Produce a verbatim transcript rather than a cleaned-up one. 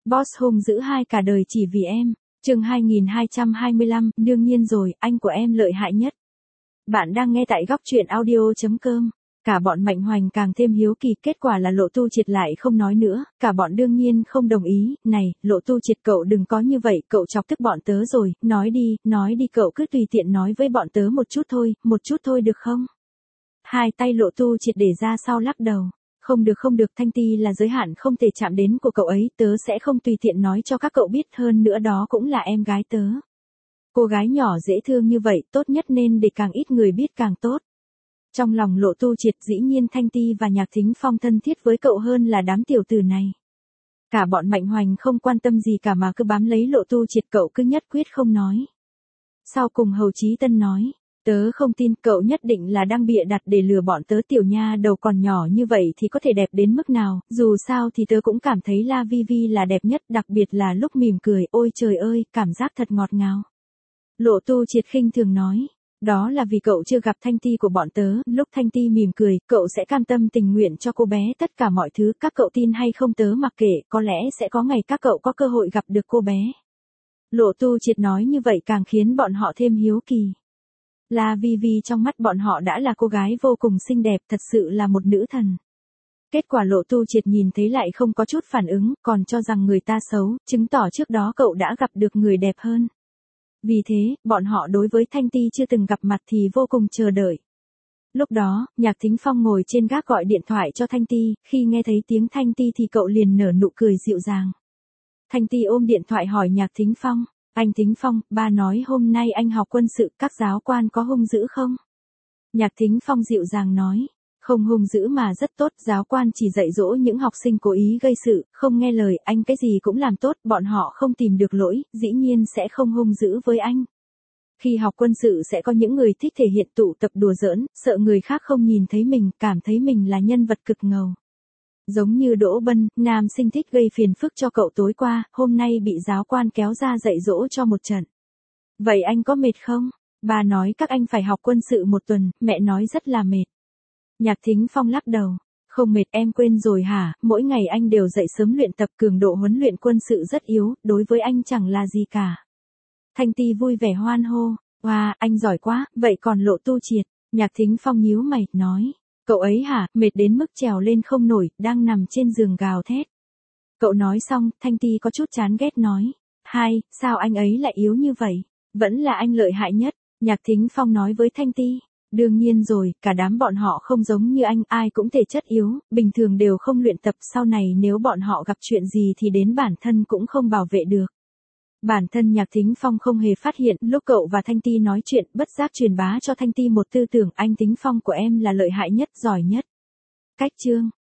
Boss hung dữ hai cả đời chỉ vì em. Chương hai nghìn hai trăm hai mươi lăm, đương nhiên rồi, anh của em lợi hại nhất. Bạn đang nghe tại góc truyện audio chấm com. Cả bọn Mạnh Hoành càng thêm hiếu kỳ, kết quả là Lộ Tu Triệt lại không nói nữa, cả bọn đương nhiên không đồng ý, này, Lộ Tu Triệt cậu đừng có như vậy, cậu chọc tức bọn tớ rồi, nói đi, nói đi cậu cứ tùy tiện nói với bọn tớ một chút thôi, một chút thôi được không? Hai tay Lộ Tu Triệt để ra sau lắc đầu. Không được không được, Thanh Ti là giới hạn không thể chạm đến của cậu ấy, tớ sẽ không tùy tiện nói cho các cậu biết, hơn nữa đó cũng là em gái tớ. Cô gái nhỏ dễ thương như vậy, tốt nhất nên để càng ít người biết càng tốt. Trong lòng Lộ Tu Triệt dĩ nhiên Thanh Ti và Nhạc Thính Phong thân thiết với cậu hơn là đám tiểu tử này. Cả bọn Mạnh Hoành không quan tâm gì cả mà cứ bám lấy Lộ Tu Triệt, cậu cứ nhất quyết không nói. Sau cùng Hầu Chí Tân nói, tớ không tin, cậu nhất định là đang bịa đặt để lừa bọn tớ, tiểu nha đầu còn nhỏ như vậy thì có thể đẹp đến mức nào, dù sao thì tớ cũng cảm thấy La Vi Vi là đẹp nhất, đặc biệt là lúc mỉm cười, ôi trời ơi, cảm giác thật ngọt ngào. Lộ Tu Triệt khinh thường nói, đó là vì cậu chưa gặp Thanh Ti của bọn tớ, lúc Thanh Ti mỉm cười, cậu sẽ cam tâm tình nguyện cho cô bé tất cả mọi thứ, các cậu tin hay không tớ mặc kệ, có lẽ sẽ có ngày các cậu có cơ hội gặp được cô bé. Lộ Tu Triệt nói như vậy càng khiến bọn họ thêm hiếu kỳ. La Vi Vi trong mắt bọn họ đã là cô gái vô cùng xinh đẹp, thật sự là một nữ thần. Kết quả Lộ Tu Triệt nhìn thấy lại không có chút phản ứng, còn cho rằng người ta xấu, chứng tỏ trước đó cậu đã gặp được người đẹp hơn. Vì thế, bọn họ đối với Thanh Ti chưa từng gặp mặt thì vô cùng chờ đợi. Lúc đó, Nhạc Thính Phong ngồi trên gác gọi điện thoại cho Thanh Ti, khi nghe thấy tiếng Thanh Ti thì cậu liền nở nụ cười dịu dàng. Thanh Ti ôm điện thoại hỏi Nhạc Thính Phong, anh Thính Phong, ba nói hôm nay anh học quân sự, các giáo quan có hung dữ không? Nhạc Thính Phong dịu dàng nói, không hung dữ mà rất tốt, giáo quan chỉ dạy dỗ những học sinh cố ý gây sự, không nghe lời, anh cái gì cũng làm tốt, bọn họ không tìm được lỗi, dĩ nhiên sẽ không hung dữ với anh. Khi học quân sự sẽ có những người thích thể hiện, tụ tập đùa giỡn, sợ người khác không nhìn thấy mình, cảm thấy mình là nhân vật cực ngầu. Giống như Đỗ Bân, nam sinh thích gây phiền phức cho cậu tối qua, hôm nay bị giáo quan kéo ra dạy dỗ cho một trận. Vậy anh có mệt không? Bà nói các anh phải học quân sự một tuần, mẹ nói rất là mệt. Nhạc Thính Phong lắc đầu, không mệt, em quên rồi hả, mỗi ngày anh đều dậy sớm luyện tập, cường độ huấn luyện quân sự rất yếu, đối với anh chẳng là gì cả. Thanh Ti vui vẻ hoan hô, wow, anh giỏi quá, vậy còn Lộ Tu Triệt? Nhạc Thính Phong nhíu mày, nói, cậu ấy hả, mệt đến mức trèo lên không nổi, đang nằm trên giường gào thét. Cậu nói xong, Thanh Ti có chút chán ghét nói, hai, sao anh ấy lại yếu như vậy, vẫn là anh lợi hại nhất. Nhạc Thính Phong nói với Thanh Ti, đương nhiên rồi, cả đám bọn họ không giống như anh, ai cũng thể chất yếu, bình thường đều không luyện tập, sau này nếu bọn họ gặp chuyện gì thì đến bản thân cũng không bảo vệ được. Bản thân Nhạc Thính Phong không hề phát hiện, lúc cậu và Thanh Ti nói chuyện, bất giác truyền bá cho Thanh Ti một tư tưởng, anh Thính Phong của em là lợi hại nhất, giỏi nhất. Cách chương